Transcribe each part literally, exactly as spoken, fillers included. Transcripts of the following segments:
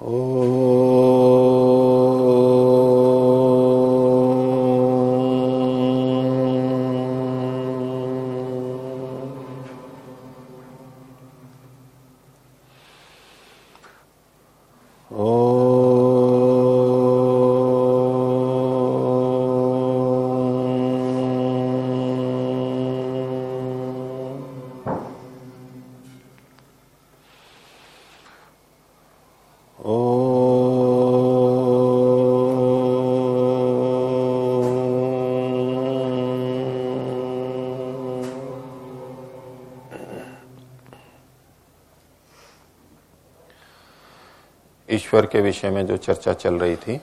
ईश्वर के विषय में जो चर्चा चल रही थी,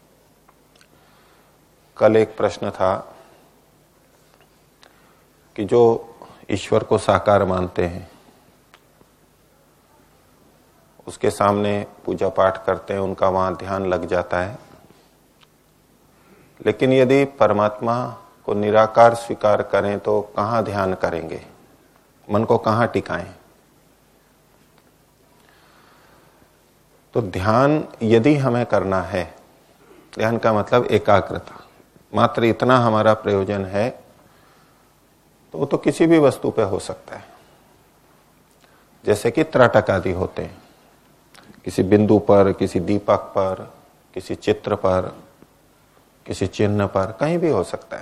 कल एक प्रश्न था कि जो ईश्वर को साकार मानते हैं, उसके सामने पूजा पाठ करते हैं, उनका वहां ध्यान लग जाता है। लेकिन यदि परमात्मा को निराकार स्वीकार करें तो कहां ध्यान करेंगे, मन को कहां टिकाएं? तो ध्यान यदि हमें करना है, ध्यान का मतलब एकाग्रता, मात्र इतना हमारा प्रयोजन है, तो वो तो किसी भी वस्तु पे हो सकता है। जैसे कि त्राटक आदि होते हैं, किसी बिंदु पर, किसी दीपक पर, किसी चित्र पर, किसी चिन्ह पर, कहीं भी हो सकता है।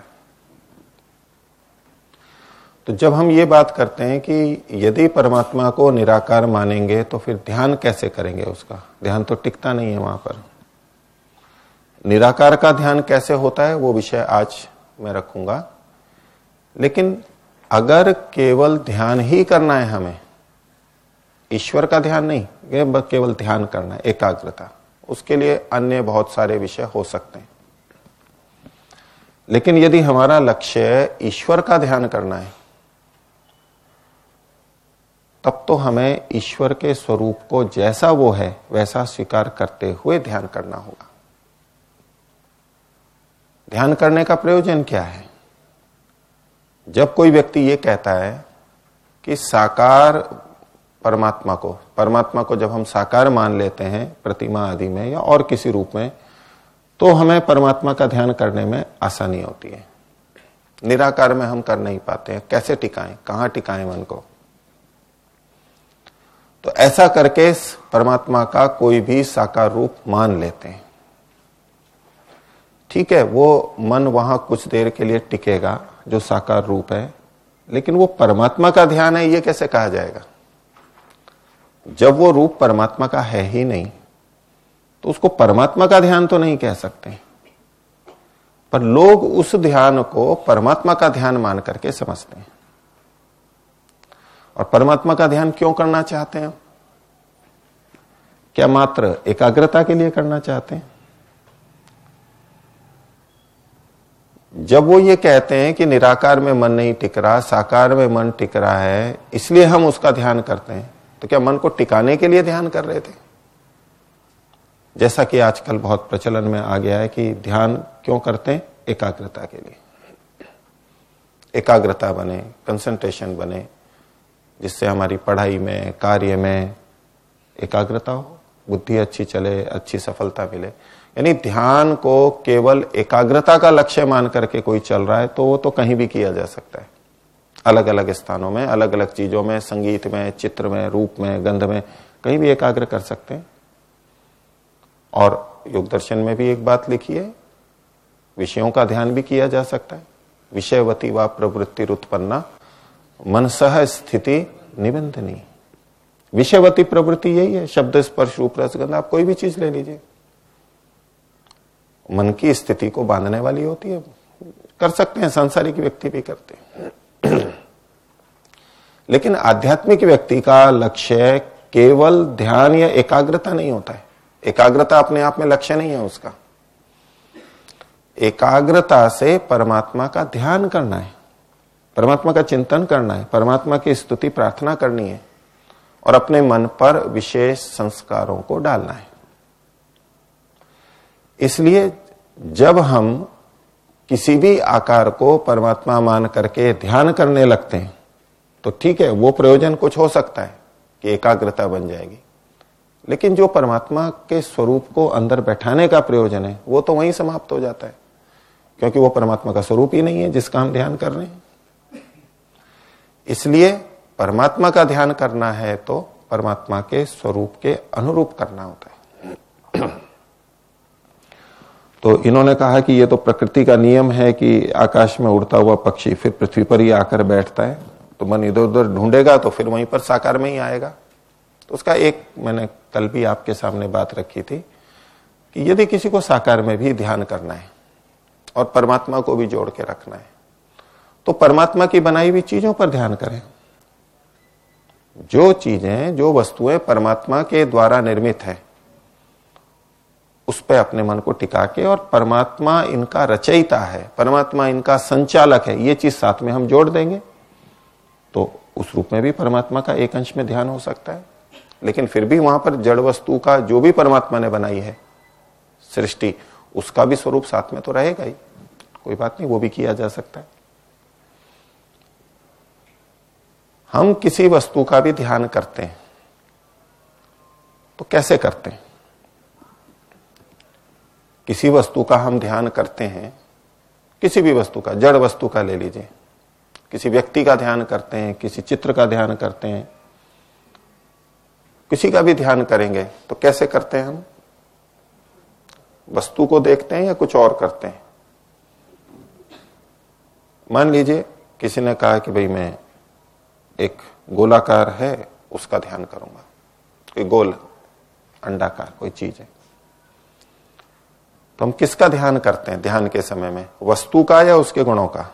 तो जब हम ये बात करते हैं कि यदि परमात्मा को निराकार मानेंगे तो फिर ध्यान कैसे करेंगे, उसका ध्यान तो टिकता नहीं है वहां पर। निराकार का ध्यान कैसे होता है वो विषय आज मैं रखूंगा। लेकिन अगर केवल ध्यान ही करना है हमें, ईश्वर का ध्यान नहीं, केवल ध्यान करना है, एकाग्रता, उसके लिए अन्य बहुत सारे विषय हो सकते हैं। लेकिन यदि हमारा लक्ष्य ईश्वर का ध्यान करना है, तब तो हमें ईश्वर के स्वरूप को जैसा वो है वैसा स्वीकार करते हुए ध्यान करना होगा। ध्यान करने का प्रयोजन क्या है? जब कोई व्यक्ति ये कहता है कि साकार परमात्मा को परमात्मा को जब हम साकार मान लेते हैं प्रतिमा आदि में या और किसी रूप में, तो हमें परमात्मा का ध्यान करने में आसानी होती है। निराकार में हम कर नहीं पाते हैं, कैसे टिकाएं, कहां टिकाएं मन को? तो ऐसा करके परमात्मा का कोई भी साकार रूप मान लेते हैं। ठीक है, वो मन वहां कुछ देर के लिए टिकेगा जो साकार रूप है, लेकिन वो परमात्मा का ध्यान है ये कैसे कहा जाएगा? जब वो रूप परमात्मा का है ही नहीं, तो उसको परमात्मा का ध्यान तो नहीं कह सकते। पर लोग उस ध्यान को परमात्मा का ध्यान मान करके समझते हैं। और परमात्मा का ध्यान क्यों करना चाहते हैं? क्या मात्र एकाग्रता के लिए करना चाहते हैं? जब वो ये कहते हैं कि निराकार में मन नहीं टिक रहा, साकार में मन टिक रहा है, इसलिए हम उसका ध्यान करते हैं, तो क्या मन को टिकाने के लिए ध्यान कर रहे थे? जैसा कि आजकल बहुत प्रचलन में आ गया है कि ध्यान क्यों करते हैं? एकाग्रता के लिए। एकाग्रता बने, कंसंट्रेशन बने, जिससे हमारी पढ़ाई में, कार्य में एकाग्रता हो, बुद्धि अच्छी चले, अच्छी सफलता मिले। यानी ध्यान को केवल एकाग्रता का लक्ष्य मान करके कोई चल रहा है तो वो तो कहीं भी किया जा सकता है, अलग अलग स्थानों में, अलग अलग चीजों में, संगीत में, चित्र में, रूप में, गंध में, कहीं भी एकाग्र कर सकते हैं। और योग दर्शन में भी एक बात लिखी है, विषयों का ध्यान भी किया जा सकता है। विषयवती व प्रवृत्ति उत्पन्ना मनसह स्थिति निबंधनी। विषयवती प्रवृत्ति यही है, शब्द स्पर्श रूप रस गंध, आप कोई भी चीज ले लीजिए, मन की स्थिति को बांधने वाली होती है। कर सकते हैं, सांसारिक व्यक्ति भी करते हैं। लेकिन आध्यात्मिक व्यक्ति का लक्ष्य केवल ध्यान या एकाग्रता नहीं होता है। एकाग्रता अपने आप में लक्ष्य नहीं है उसका। एकाग्रता से परमात्मा का ध्यान करना है, परमात्मा का चिंतन करना है, परमात्मा की स्तुति प्रार्थना करनी है और अपने मन पर विशेष संस्कारों को डालना है। इसलिए जब हम किसी भी आकार को परमात्मा मान करके ध्यान करने लगते हैं तो ठीक है, वो प्रयोजन कुछ हो सकता है कि एकाग्रता बन जाएगी। लेकिन जो परमात्मा के स्वरूप को अंदर बैठाने का प्रयोजन है वो तो वहीं समाप्त हो जाता है, क्योंकि वो परमात्मा का स्वरूप ही नहीं है जिसका हम ध्यान कर रहे हैं। इसलिए परमात्मा का ध्यान करना है तो परमात्मा के स्वरूप के अनुरूप करना होता है। तो इन्होंने कहा कि ये तो प्रकृति का नियम है कि आकाश में उड़ता हुआ पक्षी फिर पृथ्वी पर ही आकर बैठता है, तो मन इधर उधर ढूंढेगा तो फिर वहीं पर साकार में ही आएगा। तो उसका एक मैंने कल भी आपके सामने बात रखी थी कि यदि किसी को साकार में भी ध्यान करना है और परमात्मा को भी जोड़ के रखना है तो परमात्मा की बनाई हुई चीजों पर ध्यान करें। जो चीजें, जो वस्तुएं परमात्मा के द्वारा निर्मित है उस पर अपने मन को टिका के, और परमात्मा इनका रचयिता है, परमात्मा इनका संचालक है, ये चीज साथ में हम जोड़ देंगे तो उस रूप में भी परमात्मा का एक अंश में ध्यान हो सकता है। लेकिन फिर भी वहां पर जड़ वस्तु का जो भी परमात्मा ने बनाई है सृष्टि, उसका भी स्वरूप साथ में तो रहेगा ही, कोई बात नहीं, वो भी किया जा सकता है। हम किसी वस्तु का भी ध्यान करते हैं तो कैसे करते हैं? किसी वस्तु का हम ध्यान करते हैं, किसी भी वस्तु का, जड़ वस्तु का ले लीजिए, किसी व्यक्ति का ध्यान करते हैं, किसी चित्र का ध्यान करते हैं, किसी का भी ध्यान करेंगे तो कैसे करते हैं? हम वस्तु को देखते हैं या कुछ और करते हैं? मान लीजिए किसी ने कहा कि भाई मैं एक गोलाकार है उसका ध्यान करूंगा, कोई गोल अंडाकार कोई चीज है, तो हम किसका ध्यान करते हैं ध्यान के समय में? वस्तु का या उसके गुणों का?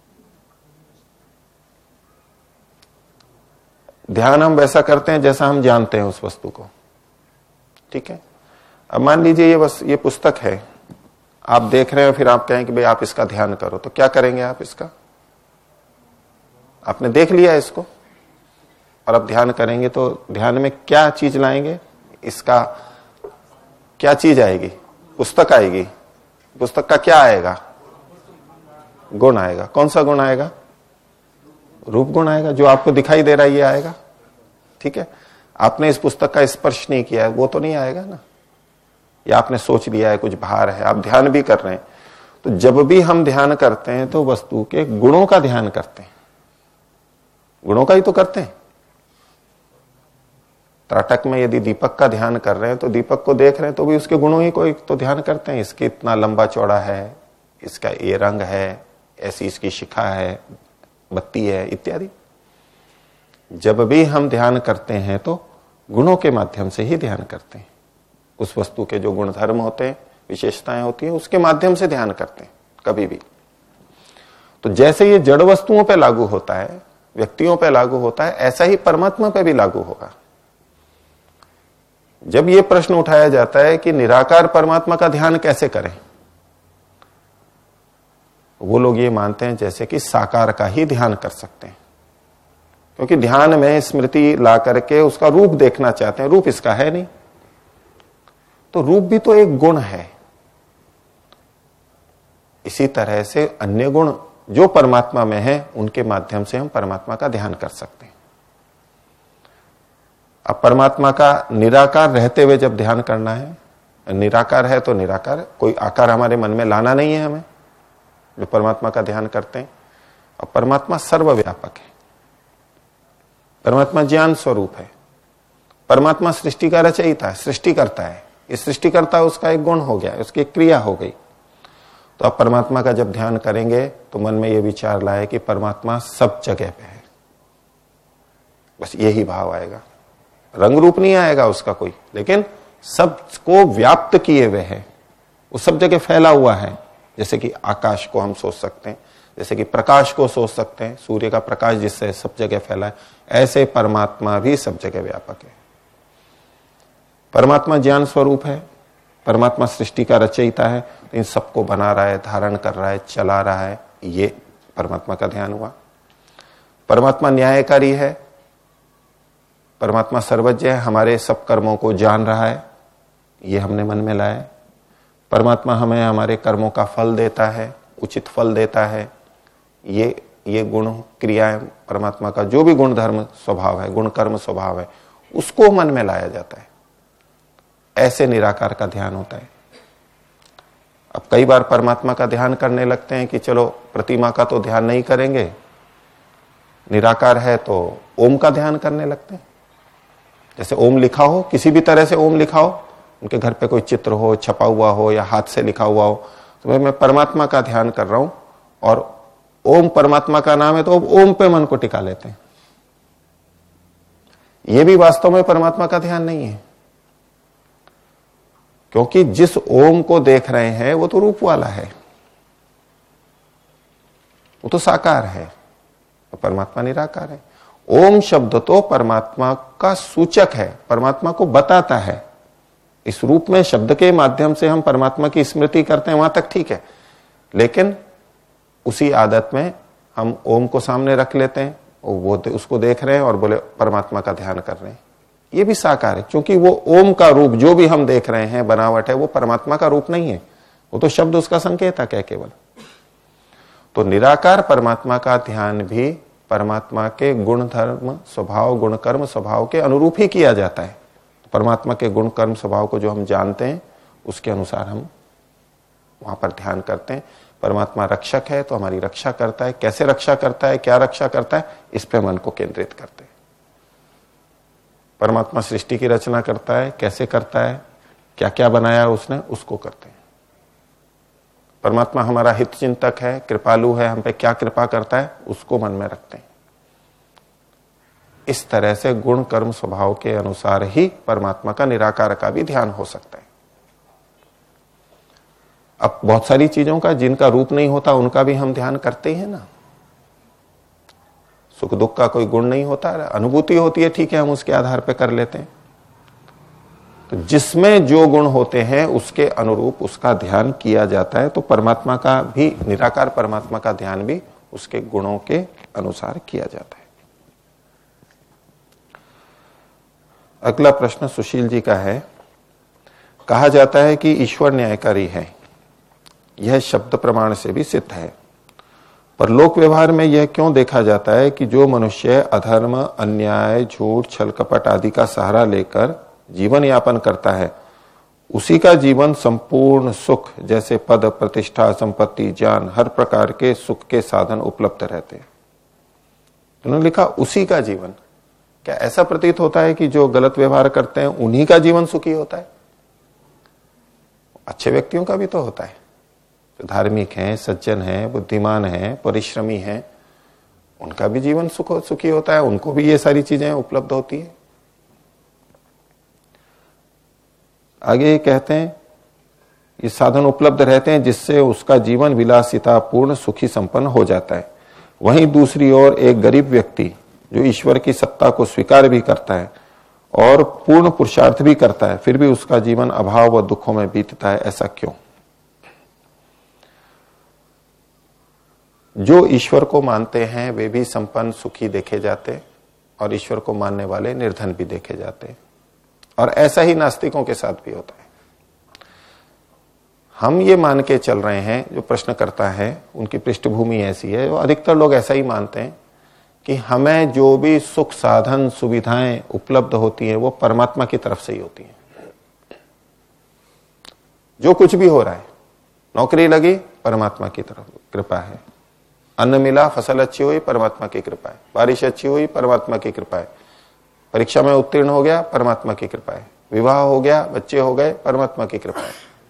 ध्यान हम वैसा करते हैं जैसा हम जानते हैं उस वस्तु को, ठीक है। अब मान लीजिए ये बस ये पुस्तक है, आप देख रहे हैं, फिर आप कहें कि भाई आप इसका ध्यान करो, तो क्या करेंगे आप? इसका आपने देख लिया इसको और अब ध्यान करेंगे तो ध्यान में क्या चीज लाएंगे? इसका क्या चीज आएगी? पुस्तक आएगी। पुस्तक का क्या आएगा? गुण आएगा। कौन सा गुण आएगा? रूप गुण आएगा, जो आपको दिखाई दे रहा है ये आएगा, ठीक है। आपने इस पुस्तक का स्पर्श नहीं किया है, वो तो नहीं आएगा ना। या आपने सोच लिया है कुछ भार है, आप ध्यान भी कर रहे हैं, तो जब भी हम ध्यान करते हैं तो वस्तु के गुणों का ध्यान करते हैं, गुणों का ही तो करते हैं। त्राटक में यदि दीपक का ध्यान कर रहे हैं तो दीपक को देख रहे हैं तो भी उसके गुणों ही को तो ध्यान करते हैं। इसके इतना लंबा चौड़ा है, इसका ये रंग है, ऐसी इसकी शिखा है, बत्ती है, इत्यादि। जब भी हम ध्यान करते हैं तो गुणों के माध्यम से ही ध्यान करते हैं। उस वस्तु के जो गुण धर्म होते हैं, विशेषताएं होती हैं, उसके माध्यम से ध्यान करते हैं कभी भी। तो जैसे ये जड़ वस्तुओं पे लागू होता है, व्यक्तियों पे लागू होता है, ऐसा ही परमात्मा पे भी लागू होगा। जब ये प्रश्न उठाया जाता है कि निराकार परमात्मा का ध्यान कैसे करें, वो लोग ये मानते हैं जैसे कि साकार का ही ध्यान कर सकते हैं, क्योंकि ध्यान में स्मृति ला करके उसका रूप देखना चाहते हैं। रूप इसका है नहीं, तो रूप भी तो एक गुण है। इसी तरह से अन्य गुण जो परमात्मा में है उनके माध्यम से हम परमात्मा का ध्यान कर सकते हैं। अब परमात्मा का निराकार रहते हुए जब ध्यान करना है, निराकार है तो निराकार, कोई आकार हमारे मन में लाना नहीं है हमें जो परमात्मा का ध्यान करते हैं। और परमात्मा सर्वव्यापक है, परमात्मा ज्ञान स्वरूप है, परमात्मा सृष्टि का रचयिता है, सृष्टि करता है। ये सृष्टि करता है, उसका एक गुण हो गया, उसकी एक क्रिया हो गई। तो आप परमात्मा का जब ध्यान करेंगे तो मन में यह विचार लाए कि परमात्मा सब जगह पे है, बस यही भाव आएगा। रंग रूप नहीं आएगा उसका कोई, लेकिन सबको व्याप्त किए हुए है, वो सब जगह फैला हुआ है। जैसे कि आकाश को हम सोच सकते हैं, जैसे कि प्रकाश को सोच सकते हैं, सूर्य का प्रकाश जिससे सब जगह फैला है, ऐसे परमात्मा भी सब जगह व्यापक है। परमात्मा ज्ञान स्वरूप है, परमात्मा सृष्टि का रचयिता है, तो इन सबको बना रहा है, धारण कर रहा है, चला रहा है, ये परमात्मा का ध्यान हुआ। परमात्मा न्यायकारी है, परमात्मा सर्वज्ञ है, हमारे सब कर्मों को जान रहा है, ये हमने मन में लाया। परमात्मा हमें हमारे कर्मों का फल देता है, उचित फल देता है, ये ये गुण क्रियाएं परमात्मा का जो भी गुण धर्म स्वभाव है, गुण कर्म स्वभाव है, उसको मन में लाया जाता है। ऐसे निराकार का ध्यान होता है। अब कई बार परमात्मा का ध्यान करने लगते हैं कि चलो प्रतिमा का तो ध्यान नहीं करेंगे, निराकार है तो ओम का ध्यान करने लगते हैं। जैसे ओम लिखा हो, किसी भी तरह से ओम लिखा हो, उनके घर पे कोई चित्र हो, छपा हुआ हो या हाथ से लिखा हुआ हो, तो मैं परमात्मा का ध्यान कर रहा हूं और ओम परमात्मा का नाम है तो ओम पे मन को टिका लेते हैं। यह भी वास्तव में परमात्मा का ध्यान नहीं है, क्योंकि जिस ओम को देख रहे हैं वो तो रूप वाला है, वो तो साकार है, तो परमात्मा निराकार है। ओम शब्द तो परमात्मा का सूचक है, परमात्मा को बताता है। इस रूप में शब्द के माध्यम से हम परमात्मा की स्मृति करते हैं, वहां तक ठीक है, लेकिन उसी आदत में हम ओम को सामने रख लेते हैं, वो उसको देख रहे हैं और बोले परमात्मा का ध्यान कर रहे हैं। ये भी साकार है, क्योंकि वो ओम का रूप जो भी हम देख रहे हैं, बनावट है, वो परमात्मा का रूप नहीं है, वो तो शब्द उसका संकेत है केवल। तो निराकार परमात्मा का ध्यान भी परमात्मा के गुण धर्म स्वभाव, गुण कर्म स्वभाव के अनुरूप ही किया जाता है। परमात्मा के गुण कर्म स्वभाव को जो हम जानते हैं उसके अनुसार हम वहां पर ध्यान करते हैं। परमात्मा रक्षक है तो हमारी रक्षा करता है, कैसे रक्षा करता है, क्या रक्षा करता है, इस पे मन को केंद्रित करते हैं। परमात्मा सृष्टि की रचना करता है, कैसे करता है, क्या क्या बनाया उसने, उसको करते हैं। परमात्मा हमारा हित चिंतक है, कृपालु है, हम पे क्या कृपा करता है, उसको मन में रखते हैं। इस तरह से गुण कर्म स्वभाव के अनुसार ही परमात्मा का निराकार का भी ध्यान हो सकता है। अब बहुत सारी चीजों का जिनका रूप नहीं होता उनका भी हम ध्यान करते ही हैं ना। सुख दुख का कोई गुण नहीं होता, अनुभूति होती है, ठीक है, हम उसके आधार पर कर लेते हैं। तो जिसमें जो गुण होते हैं उसके अनुरूप उसका ध्यान किया जाता है। तो परमात्मा का भी, निराकार परमात्मा का ध्यान भी उसके गुणों के अनुसार किया जाता है। अगला प्रश्न सुशील जी का है। कहा जाता है कि ईश्वर न्यायकारी है, यह शब्द प्रमाण से भी सिद्ध है, पर लोक व्यवहार में यह क्यों देखा जाता है कि जो मनुष्य अधर्म, अन्याय, झूठ, छल कपट आदि का सहारा लेकर जीवन यापन करता है, उसी का जीवन संपूर्ण सुख जैसे पद, प्रतिष्ठा, संपत्ति, ज्ञान, हर प्रकार के सुख के साधन उपलब्ध रहते हैं। उन्होंने लिखा उसी का जीवन। क्या ऐसा प्रतीत होता है कि जो गलत व्यवहार करते हैं उन्हीं का जीवन सुखी होता है? अच्छे व्यक्तियों का भी तो होता है, जो धार्मिक हैं, सज्जन हैं, बुद्धिमान हैं, परिश्रमी हैं, उनका भी जीवन सुख सुखी होता है, उनको भी ये सारी चीजें उपलब्ध होती है। आगे ये कहते हैं ये साधन उपलब्ध रहते हैं जिससे उसका जीवन विलासिता पूर्ण सुखी संपन्न हो जाता है। वहीं दूसरी ओर एक गरीब व्यक्ति जो ईश्वर की सत्ता को स्वीकार भी करता है और पूर्ण पुरुषार्थ भी करता है, फिर भी उसका जीवन अभाव व दुखों में बीतता है, ऐसा क्यों? जो ईश्वर को मानते हैं वे भी संपन्न सुखी देखे जाते और ईश्वर को मानने वाले निर्धन भी देखे जाते, और ऐसा ही नास्तिकों के साथ भी होता है। हम ये मान के चल रहे हैं, जो प्रश्न करता है उनकी पृष्ठभूमि ऐसी है, वो अधिकतर लोग ऐसा ही मानते हैं कि हमें जो भी सुख साधन सुविधाएं उपलब्ध होती हैं वो परमात्मा की तरफ से ही होती हैं। जो कुछ भी हो रहा है, नौकरी लगी परमात्मा की तरफ कृपा है, अन्न मिला, फसल अच्छी हुई, परमात्मा की कृपा है, बारिश अच्छी हुई, परमात्मा की कृपा है, परीक्षा में उत्तीर्ण हो गया, परमात्मा की कृपा है, विवाह हो गया, बच्चे हो गए, परमात्मा की कृपा है।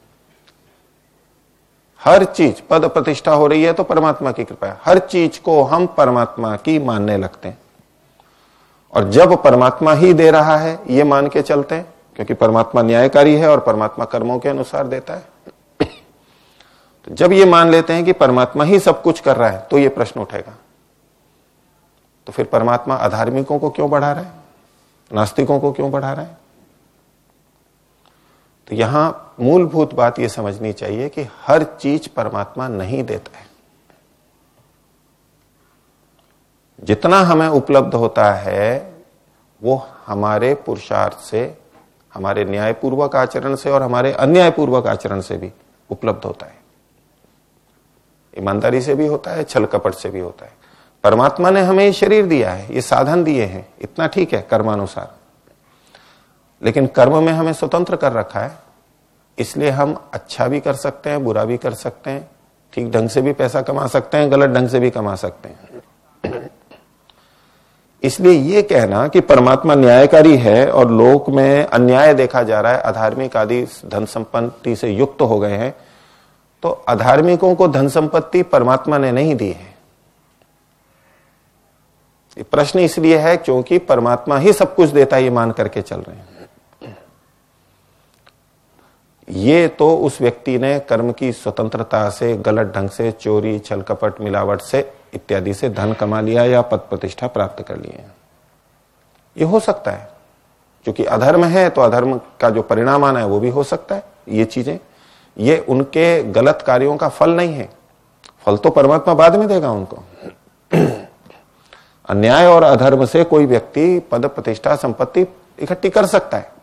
हर चीज, पद प्रतिष्ठा हो रही है तो परमात्मा की कृपा है। हर चीज को हम परमात्मा की मानने लगते हैं, और जब परमात्मा ही दे रहा है ये मान के चलते हैं, क्योंकि परमात्मा न्यायकारी है और परमात्मा कर्मों के अनुसार देता है। तो जब ये मान लेते हैं कि परमात्मा ही सब कुछ कर रहा है, तो ये प्रश्न उठेगा, तो फिर परमात्मा अधार्मिकों को क्यों बढ़ा रहा है, नास्तिकों को क्यों बढ़ा रहा है? तो यहां मूलभूत बात यह समझनी चाहिए कि हर चीज परमात्मा नहीं देता है। जितना हमें उपलब्ध होता है वो हमारे पुरुषार्थ से, हमारे न्यायपूर्वक आचरण से और हमारे अन्यायपूर्वक आचरण से भी उपलब्ध होता है। ईमानदारी से भी होता है, छल कपट से भी होता है। परमात्मा ने हमें ये शरीर दिया है, ये साधन दिए हैं, इतना ठीक है कर्मानुसार, लेकिन कर्म में हमें स्वतंत्र कर रखा है, इसलिए हम अच्छा भी कर सकते हैं, बुरा भी कर सकते हैं, ठीक ढंग से भी पैसा कमा सकते हैं, गलत ढंग से भी कमा सकते हैं। इसलिए यह कहना कि परमात्मा न्यायकारी है और लोक में अन्याय देखा जा रहा है, अधार्मिक आदि धन संपत्ति से युक्त हो गए हैं, तो अधार्मिकों को धन संपत्ति परमात्मा ने नहीं दी है। ये प्रश्न इसलिए है क्योंकि परमात्मा ही सब कुछ देता है, ये मान करके चल रहे हैं। ये तो उस व्यक्ति ने कर्म की स्वतंत्रता से, गलत ढंग से, चोरी, छल कपट, मिलावट से इत्यादि से धन कमा लिया या पद प्रतिष्ठा प्राप्त कर लिए। ये हो सकता है, क्योंकि अधर्म है तो अधर्म का जो परिणाम आना है वो भी हो सकता है। ये चीजें, ये उनके गलत कार्यों का फल नहीं है, फल तो परमात्मा बाद में देगा उनको। अन्याय और अधर्म से कोई व्यक्ति पद प्रतिष्ठा संपत्ति इकट्ठी कर सकता है।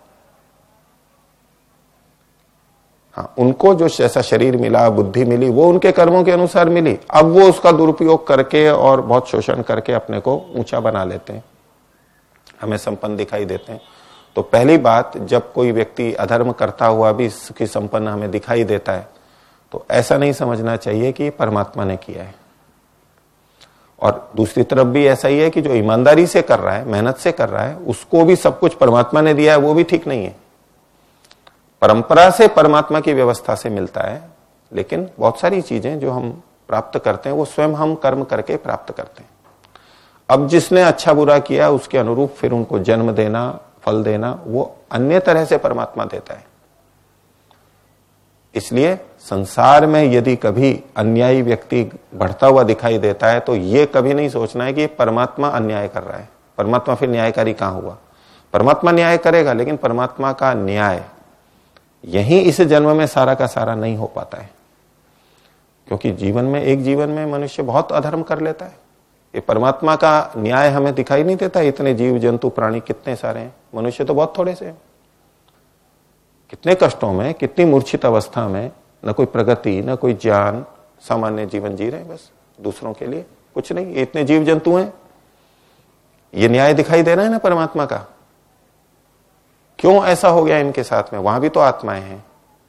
हाँ, उनको जो जैसा शरीर मिला, बुद्धि मिली, वो उनके कर्मों के अनुसार मिली। अब वो उसका दुरुपयोग करके और बहुत शोषण करके अपने को ऊंचा बना लेते हैं, हमें संपन्न दिखाई देते हैं। तो पहली बात, जब कोई व्यक्ति अधर्म करता हुआ भी सुखी संपन्न हमें दिखाई देता है, तो ऐसा नहीं समझना चाहिए कि परमात्मा ने किया है। और दूसरी तरफ भी ऐसा ही है कि जो ईमानदारी से कर रहा है, मेहनत से कर रहा है, उसको भी सब कुछ परमात्मा ने दिया है, वो भी ठीक नहीं है। परंपरा से परमात्मा की व्यवस्था से मिलता है, लेकिन बहुत सारी चीजें जो हम प्राप्त करते हैं वो स्वयं हम कर्म करके प्राप्त करते हैं। अब जिसने अच्छा बुरा किया उसके अनुरूप फिर उनको जन्म देना, फल देना, वो अन्य तरह से परमात्मा देता है। इसलिए संसार में यदि कभी अन्यायी व्यक्ति बढ़ता हुआ दिखाई देता है तो ये कभी नहीं सोचना है कि परमात्मा अन्याय कर रहा है। परमात्मा फिर न्यायकारी कहां हुआ? परमात्मा न्याय करेगा, लेकिन परमात्मा का न्याय यही इस जन्म में सारा का सारा नहीं हो पाता है, क्योंकि जीवन में, एक जीवन में मनुष्य बहुत अधर्म कर लेता है। ये परमात्मा का न्याय हमें दिखाई नहीं देता। इतने जीव जंतु प्राणी कितने सारे हैं, मनुष्य तो बहुत थोड़े से हैं। कितने कष्टों में, कितनी मूर्छित अवस्था में, न कोई प्रगति, न कोई ज्ञान, सामान्य जीवन जी रहे हैं, बस दूसरों के लिए कुछ नहीं। इतने जीव जंतु हैं, ये न्याय दिखाई दे रहा है ना परमात्मा का। क्यों ऐसा हो गया इनके साथ में? वहां भी तो आत्माएं हैं।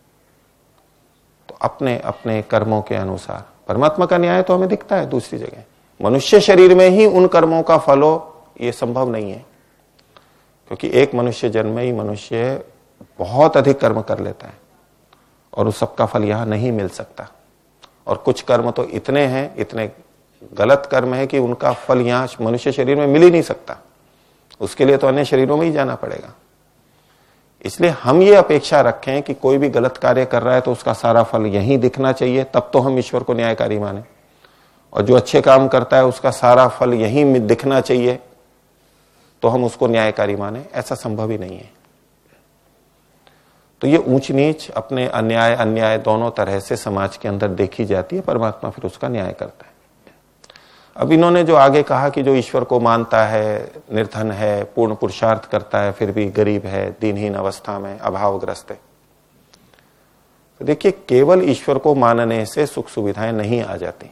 तो अपने अपने कर्मों के अनुसार परमात्मा का न्याय तो हमें दिखता है दूसरी जगह। मनुष्य शरीर में ही उन कर्मों का फल हो, ये संभव नहीं है, क्योंकि एक मनुष्य जन्म में ही मनुष्य बहुत अधिक कर्म कर लेता है और उस सबका फल यहां नहीं मिल सकता। और कुछ कर्म तो इतने हैं, इतने गलत कर्म है कि उनका फल यहां मनुष्य शरीर में मिल ही नहीं सकता। उसके लिए तो अन्य शरीरों में ही जाना पड़ेगा। इसलिए हम ये अपेक्षा रखें कि कोई भी गलत कार्य कर रहा है तो उसका सारा फल यहीं दिखना चाहिए, तब तो हम ईश्वर को न्यायकारी माने। और जो अच्छे काम करता है उसका सारा फल यहीं दिखना चाहिए तो हम उसको न्यायकारी माने, ऐसा संभव ही नहीं है। तो ये ऊंच नीच, अपने अन्याय अन्याय दोनों तरह से समाज के अंदर देखी जाती है। परमात्मा फिर उसका न्याय करता है। अब इन्होंने जो आगे कहा कि जो ईश्वर को मानता है, निर्धन है, पूर्ण पुरुषार्थ करता है, फिर भी गरीब है, दीनहीन अवस्था में, अभावग्रस्त है, तो देखिए केवल ईश्वर को मानने से सुख सुविधाएं नहीं आ जाती।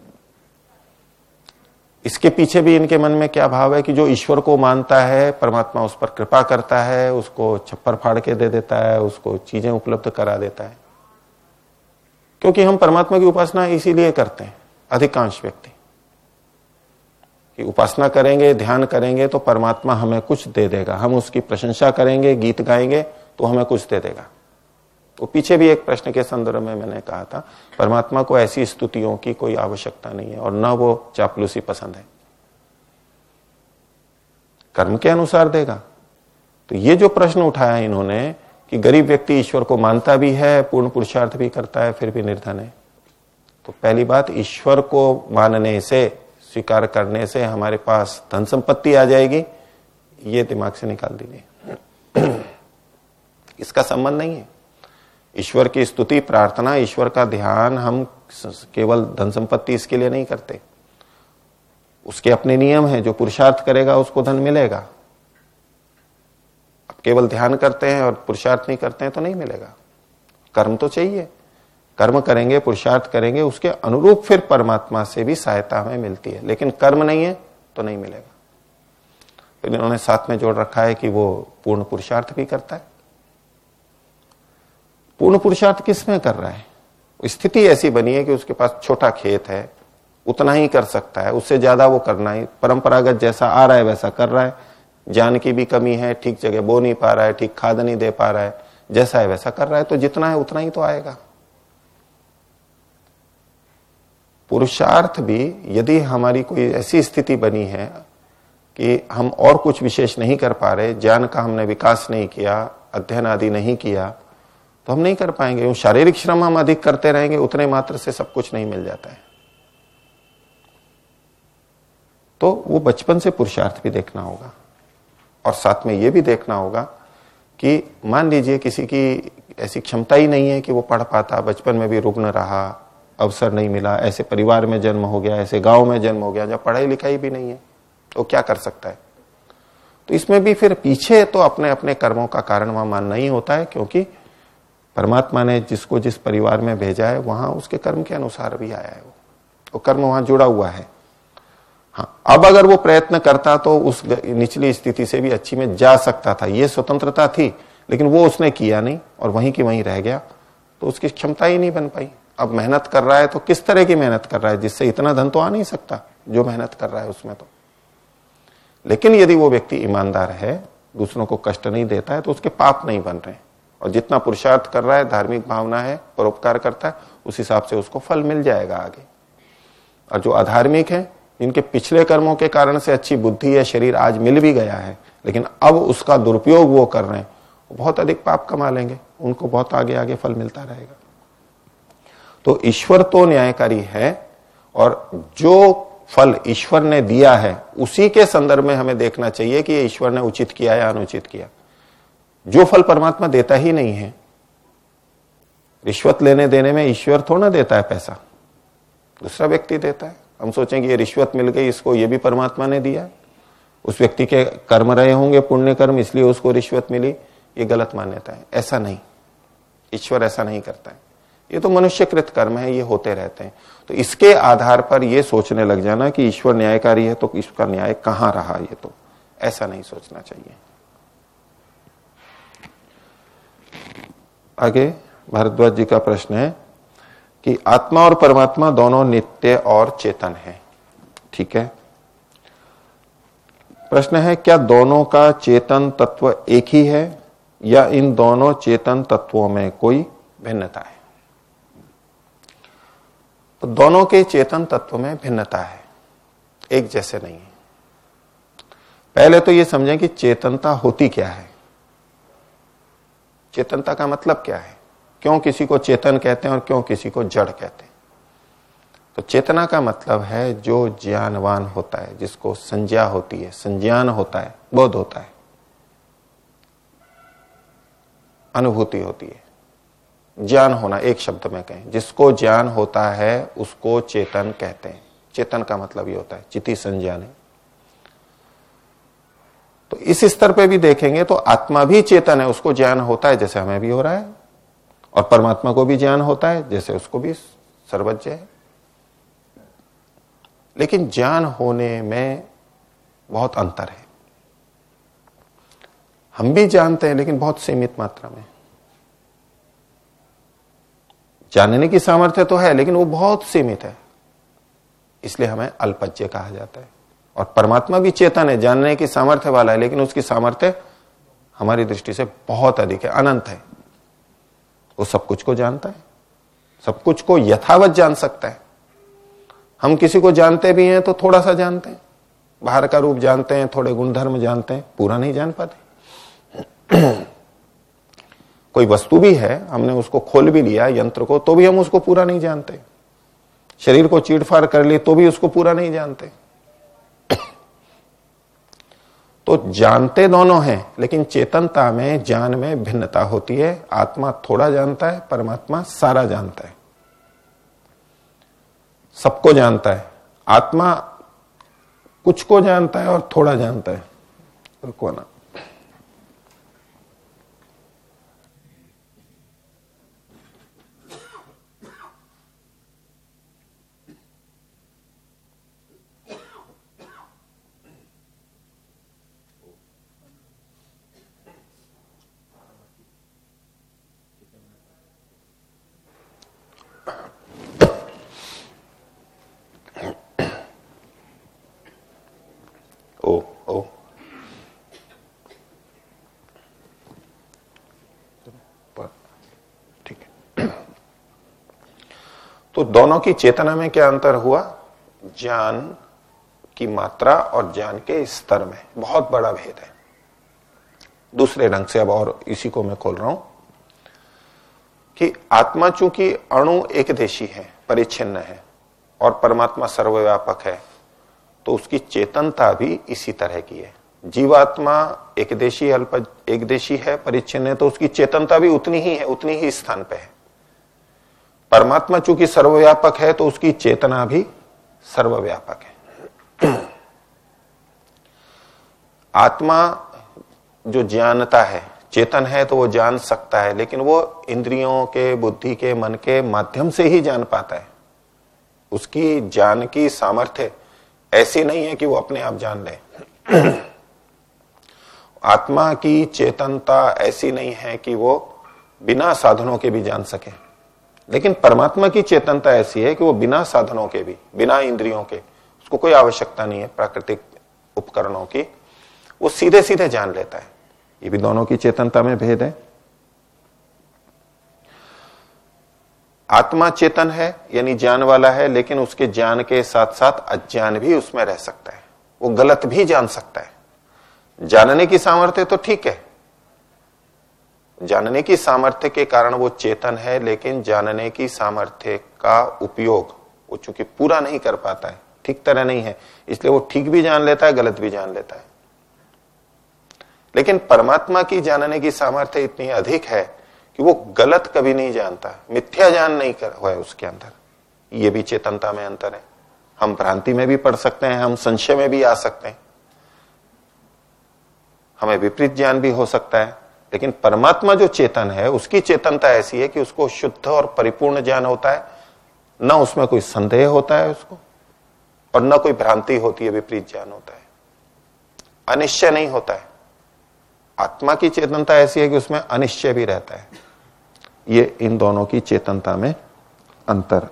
इसके पीछे भी इनके मन में क्या भाव है कि जो ईश्वर को मानता है, परमात्मा उस पर कृपा करता है, उसको छप्पर फाड़ के दे देता है, उसको चीजें उपलब्ध करा देता है। क्योंकि हम परमात्मा की उपासना इसीलिए करते हैं, अधिकांश व्यक्ति, कि उपासना करेंगे, ध्यान करेंगे तो परमात्मा हमें कुछ दे देगा। हम उसकी प्रशंसा करेंगे, गीत गाएंगे तो हमें कुछ दे देगा। तो पीछे भी एक प्रश्न के संदर्भ में मैंने कहा था, परमात्मा को ऐसी स्तुतियों की कोई आवश्यकता नहीं है और न वो चापलूसी पसंद है, कर्म के अनुसार देगा। तो ये जो प्रश्न उठाया इन्होंने कि गरीब व्यक्ति ईश्वर को मानता भी है, पूर्ण पुरुषार्थ भी करता है, फिर भी निर्धन है, तो पहली बात, ईश्वर को मानने से, स्वीकार करने से हमारे पास धन संपत्ति आ जाएगी, ये दिमाग से निकाल दीजिए। इसका संबंध नहीं है। ईश्वर की स्तुति, प्रार्थना, ईश्वर का ध्यान हम केवल धन संपत्ति इसके लिए नहीं करते। उसके अपने नियम हैं, जो पुरुषार्थ करेगा उसको धन मिलेगा। अब केवल ध्यान करते हैं और पुरुषार्थ नहीं करते हैं तो नहीं मिलेगा। कर्म तो चाहिए, कर्म करेंगे, पुरुषार्थ करेंगे, उसके अनुरूप फिर परमात्मा से भी सहायता हमें मिलती है। लेकिन कर्म नहीं है तो नहीं मिलेगा। फिर इन्होंने साथ में जोड़ रखा है कि वो पूर्ण पुरुषार्थ भी करता है। पूर्ण पुरुषार्थ किसमें कर रहा है? स्थिति ऐसी बनी है कि उसके पास छोटा खेत है, उतना ही कर सकता है, उससे ज्यादा वो करना ही, परंपरागत जैसा आ रहा है वैसा कर रहा है, ज्ञान की भी कमी है, ठीक जगह बो नहीं पा रहा है, ठीक खाद नहीं दे पा रहा है, जैसा है वैसा कर रहा है, तो जितना है उतना ही तो आएगा। पुरुषार्थ भी यदि हमारी कोई ऐसी स्थिति बनी है कि हम और कुछ विशेष नहीं कर पा रहे, ज्ञान का हमने विकास नहीं किया, अध्ययन आदि नहीं किया, तो हम नहीं कर पाएंगे। शारीरिक श्रम हम अधिक करते रहेंगे, उतने मात्र से सब कुछ नहीं मिल जाता है। तो वो बचपन से पुरुषार्थ भी देखना होगा, और साथ में ये भी देखना होगा कि मान लीजिए किसी की ऐसी क्षमता ही नहीं है कि वो पढ़ पाता, बचपन में भी रुग्ण रहा, अवसर नहीं मिला, ऐसे परिवार में जन्म हो गया, ऐसे गांव में जन्म हो गया जब पढ़ाई लिखाई भी नहीं है, तो क्या कर सकता है? तो इसमें भी फिर पीछे तो अपने अपने कर्मों का कारण वहां मानना ही होता है, क्योंकि परमात्मा ने जिसको जिस परिवार में भेजा है वहां उसके कर्म के अनुसार भी आया है, वो वो कर्म वहां जुड़ा हुआ है। हाँ, अब अगर वो प्रयत्न करता तो उस निचली स्थिति से भी अच्छी में जा सकता था, ये स्वतंत्रता थी, लेकिन वो उसने किया नहीं और वहीं की वहीं रह गया, तो उसकी क्षमता ही नहीं बन पाई। अब मेहनत कर रहा है तो किस तरह की मेहनत कर रहा है, जिससे इतना धन तो आ नहीं सकता जो मेहनत कर रहा है उसमें तो। लेकिन यदि वो व्यक्ति ईमानदार है, दूसरों को कष्ट नहीं देता है, तो उसके पाप नहीं बन रहे, और जितना पुरुषार्थ कर रहा है, धार्मिक भावना है, परोपकार करता है, उस हिसाब से उसको फल मिल जाएगा आगे। और जो अधार्मिक है, इनके पिछले कर्मों के कारण से अच्छी बुद्धि या शरीर आज मिल भी गया है, लेकिन अब उसका दुरुपयोग वो कर रहे हैं, बहुत अधिक पाप कमा लेंगे, उनको बहुत आगे आगे फल मिलता रहेगा। तो ईश्वर तो न्यायकारी है, और जो फल ईश्वर ने दिया है उसी के संदर्भ में हमें देखना चाहिए कि ईश्वर ने उचित किया या अनुचित किया। जो फल परमात्मा देता ही नहीं है, रिश्वत लेने देने में ईश्वर थोड़ा ना देता है पैसा, दूसरा व्यक्ति देता है। हम सोचेंगे ये रिश्वत मिल गई इसको, ये भी परमात्मा ने दिया, उस व्यक्ति के कर्म रहे होंगे पुण्य कर्म, इसलिए उसको रिश्वत मिली, ये गलत मान्यता है। ऐसा नहीं, ईश्वर ऐसा नहीं करता है, ये तो मनुष्यकृत कर्म है, ये होते रहते हैं। तो इसके आधार पर ये सोचने लग जाना कि ईश्वर न्यायकारी है तो इसका न्याय कहां रहा, ये तो ऐसा नहीं सोचना चाहिए। आगे भारद्वाज जी का प्रश्न है कि आत्मा और परमात्मा दोनों नित्य और चेतन है, ठीक है। प्रश्न है, क्या दोनों का चेतन तत्व एक ही है या इन दोनों चेतन तत्वों में कोई भिन्नता है? तो दोनों के चेतन तत्व में भिन्नता है, एक जैसे नहीं है। पहले तो ये समझें कि चेतनता होती क्या है, चेतनता का मतलब क्या है, क्यों किसी को चेतन कहते हैं और क्यों किसी को जड़ कहते हैं। तो चेतना का मतलब है जो ज्ञानवान होता है, जिसको संज्ञा होती है, संज्ञान होता है, बोध होता है, अनुभूति होती है। ज्ञान होना एक शब्द में कहें, जिसको ज्ञान होता है उसको चेतन कहते हैं। चेतन का मतलब ये होता है चिति संज्ञान। तो इस स्तर पे भी देखेंगे तो आत्मा भी चेतन है, उसको ज्ञान होता है जैसे हमें भी हो रहा है, और परमात्मा को भी ज्ञान होता है जैसे उसको भी सर्वज्ञ है। लेकिन ज्ञान होने में बहुत अंतर है। हम भी जानते हैं लेकिन बहुत सीमित मात्रा में। जानने की सामर्थ्य तो है लेकिन वो बहुत सीमित है, इसलिए हमें अल्पज्ञ कहा जाता है। और परमात्मा भी चेतन है, जानने की सामर्थ्य वाला है, लेकिन उसकी सामर्थ्य हमारी दृष्टि से बहुत अधिक है, अनंत है। वो सब कुछ को जानता है, सब कुछ को यथावत जान सकता है। हम किसी को जानते भी हैं तो थोड़ा सा जानते हैं, बाहर का रूप जानते हैं, थोड़े गुणधर्म जानते हैं, पूरा नहीं जान पाते। कोई वस्तु भी है, हमने उसको खोल भी लिया यंत्र को, तो भी हम उसको पूरा नहीं जानते। शरीर को चीरफाड़ कर ली तो भी उसको पूरा नहीं जानते। तो जानते दोनों हैं, लेकिन चेतनता में, ज्ञान में भिन्नता होती है। आत्मा थोड़ा जानता है, परमात्मा सारा जानता है, सबको जानता है। आत्मा कुछ को जानता है और थोड़ा जानता है। रुको ना, तो दोनों की चेतना में क्या अंतर हुआ? ज्ञान की मात्रा और ज्ञान के स्तर में बहुत बड़ा भेद है। दूसरे ढंग से अब और इसी को मैं खोल रहा हूं कि आत्मा चूंकि अणु एक देशी है, परिच्छिन्न है, और परमात्मा सर्वव्यापक है, तो उसकी चेतनता भी इसी तरह की है। जीवात्मा एक देशी अल्प एक देशी है, परिच्छिन्न है, तो उसकी चेतनता भी उतनी ही है, उतनी ही स्थान पे है। परमात्मा चूंकि सर्वव्यापक है तो उसकी चेतना भी सर्वव्यापक है। आत्मा जो जानता है, चेतन है, तो वो जान सकता है, लेकिन वो इंद्रियों के, बुद्धि के, मन के माध्यम से ही जान पाता है। उसकी ज्ञान की सामर्थ्य ऐसी नहीं है कि वो अपने आप जान ले। आत्मा की चेतनता ऐसी नहीं है कि वो बिना साधनों के भी जान सके, लेकिन परमात्मा की चेतनता ऐसी है कि वो बिना साधनों के भी, बिना इंद्रियों के, उसको कोई आवश्यकता नहीं है प्राकृतिक उपकरणों की, वो सीधे सीधे जान लेता है। ये भी दोनों की चेतनता में भेद है। आत्मा चेतन है यानी ज्ञान वाला है, लेकिन उसके ज्ञान के साथ साथ अज्ञान भी उसमें रह सकता है, वो गलत भी जान सकता है। जानने की सामर्थ्य तो ठीक है, जानने की सामर्थ्य के कारण वो चेतन है, लेकिन जानने की सामर्थ्य का उपयोग वो चूंकि पूरा नहीं कर पाता है, ठीक तरह नहीं है, इसलिए वो ठीक भी जान लेता है, गलत भी जान लेता है। लेकिन परमात्मा की जानने की सामर्थ्य इतनी अधिक है कि वो गलत कभी नहीं जानता, मिथ्या ज्ञान नहीं कर हुआ है उसके अंदर। ये भी चेतनता में अंतर है। हम भ्रांति में भी पड़ सकते हैं, हम संशय में भी आ सकते हैं, हमें विपरीत ज्ञान भी हो सकता है, लेकिन परमात्मा जो चेतन है उसकी चेतनता ऐसी है कि उसको शुद्ध और परिपूर्ण ज्ञान होता है, न उसमें कोई संदेह होता है उसको, और न कोई भ्रांति होती है, विपरीत ज्ञान होता है, अनिश्चय नहीं होता है। आत्मा की चेतनता ऐसी है कि उसमें अनिश्चय भी रहता है। ये इन दोनों की चेतनता में अंतर।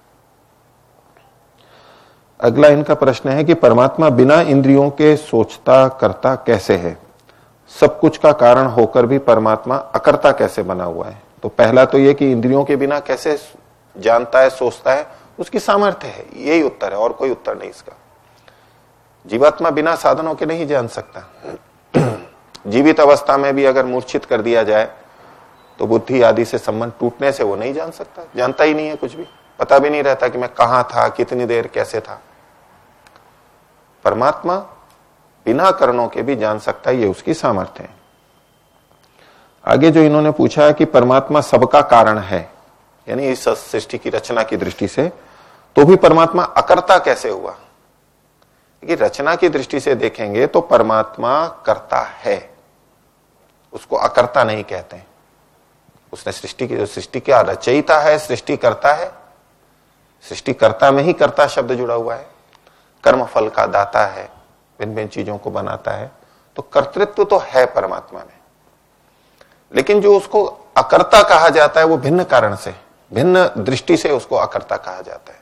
अगला इनका प्रश्न है कि परमात्मा बिना इंद्रियों के सोचता करता कैसे है? सब कुछ का कारण होकर भी परमात्मा अकर्ता कैसे बना हुआ है? तो पहला तो यह कि इंद्रियों के बिना कैसे जानता है, सोचता है, उसकी सामर्थ्य है, यही उत्तर है, और कोई उत्तर नहीं इसका। जीवात्मा बिना साधनों के नहीं जान सकता। जीवित अवस्था में भी अगर मूर्छित कर दिया जाए तो बुद्धि आदि से संबंध टूटने से वो नहीं जान सकता, जानता ही नहीं है कुछ भी, पता भी नहीं रहता कि मैं कहां था, कितनी देर, कैसे था। परमात्मा बिना कारणों के भी जान सकता है, ये उसकी सामर्थ्य है। आगे जो इन्होंने पूछा है कि परमात्मा सबका कारण है, यानी इस सृष्टि की रचना की दृष्टि से, तो भी परमात्मा अकर्ता कैसे हुआ? कि रचना की दृष्टि से देखेंगे तो परमात्मा करता है, उसको अकर्ता नहीं कहते हैं। उसने सृष्टि की, जो सृष्टि का रचयिता है, सृष्टि करता है, सृष्टिकर्ता में ही कर्ता शब्द जुड़ा हुआ है, कर्म फल का दाता है, भिन्न भिन्न चीजों को बनाता है, तो कर्तृत्व तो है परमात्मा में। लेकिन जो उसको अकर्ता कहा जाता है वो भिन्न कारण से, भिन्न दृष्टि से उसको अकर्ता कहा जाता है।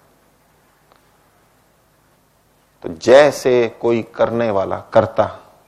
तो जैसे कोई करने वाला कर्ता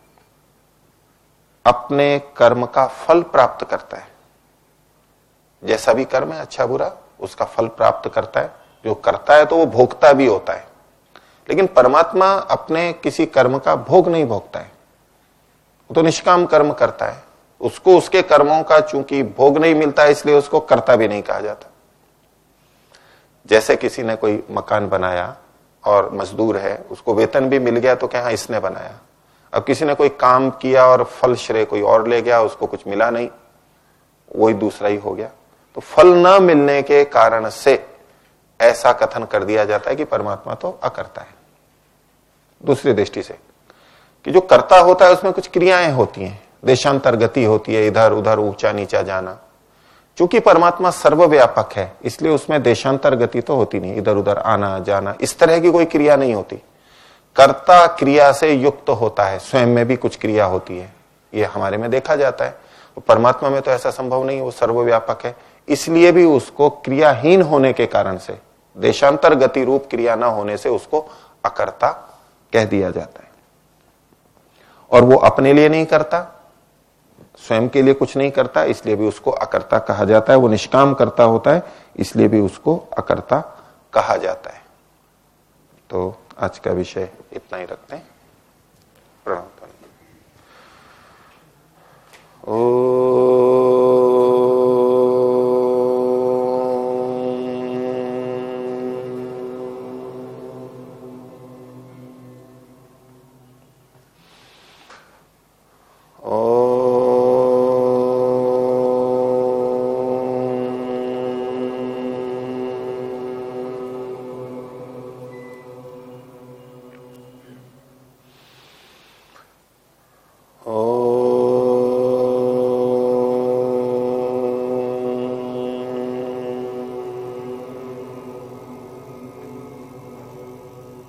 अपने कर्म का फल प्राप्त करता है, जैसा भी कर्म है, अच्छा बुरा, उसका फल प्राप्त करता है, जो करता है तो वो भोगता भी होता है। लेकिन परमात्मा अपने किसी कर्म का भोग नहीं भोगता है, वो तो निष्काम कर्म करता है, उसको उसके कर्मों का चूंकि भोग नहीं मिलता है इसलिए उसको कर्ता भी नहीं कहा जाता। जैसे किसी ने कोई मकान बनाया और मजदूर है, उसको वेतन भी मिल गया तो क्या हाँ इसने बनाया। अब किसी ने कोई काम किया और फल श्रेय कोई और ले गया, उसको कुछ मिला नहीं, वही दूसरा ही हो गया। तो फल न मिलने के कारण से ऐसा कथन कर दिया जाता है कि परमात्मा तो अकर्ता है। दूसरी दृष्टि से कि जो कर्ता होता है उसमें कुछ क्रियाएं होती हैं, देशांतर गति होती है, इधर उधर ऊंचा नीचा जाना। चूंकि परमात्मा सर्वव्यापक है इसलिए उसमें देशांतर गति तो होती नहीं, इधर उधर आना जाना, इस तरह की कोई क्रिया नहीं होती। कर्ता क्रिया से युक्त तो होता है, स्वयं में भी कुछ क्रिया होती है, ये हमारे में देखा जाता है। तो परमात्मा में तो ऐसा संभव नहीं, वो सर्वव्यापक है, इसलिए भी उसको क्रियाहीन होने के कारण से, देशांतर गति रूप क्रिया न होने से उसको अकर्ता कह दिया जाता है। और वो अपने लिए नहीं करता, स्वयं के लिए कुछ नहीं करता, इसलिए भी उसको अकर्ता कहा जाता है। वो निष्काम करता होता है, इसलिए भी उसको अकर्ता कहा जाता है। तो आज का विषय इतना ही रखते हैं। प्रणाम। ओ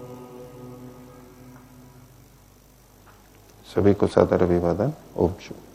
सभी को सादर अभिवादन। ओम शुभ।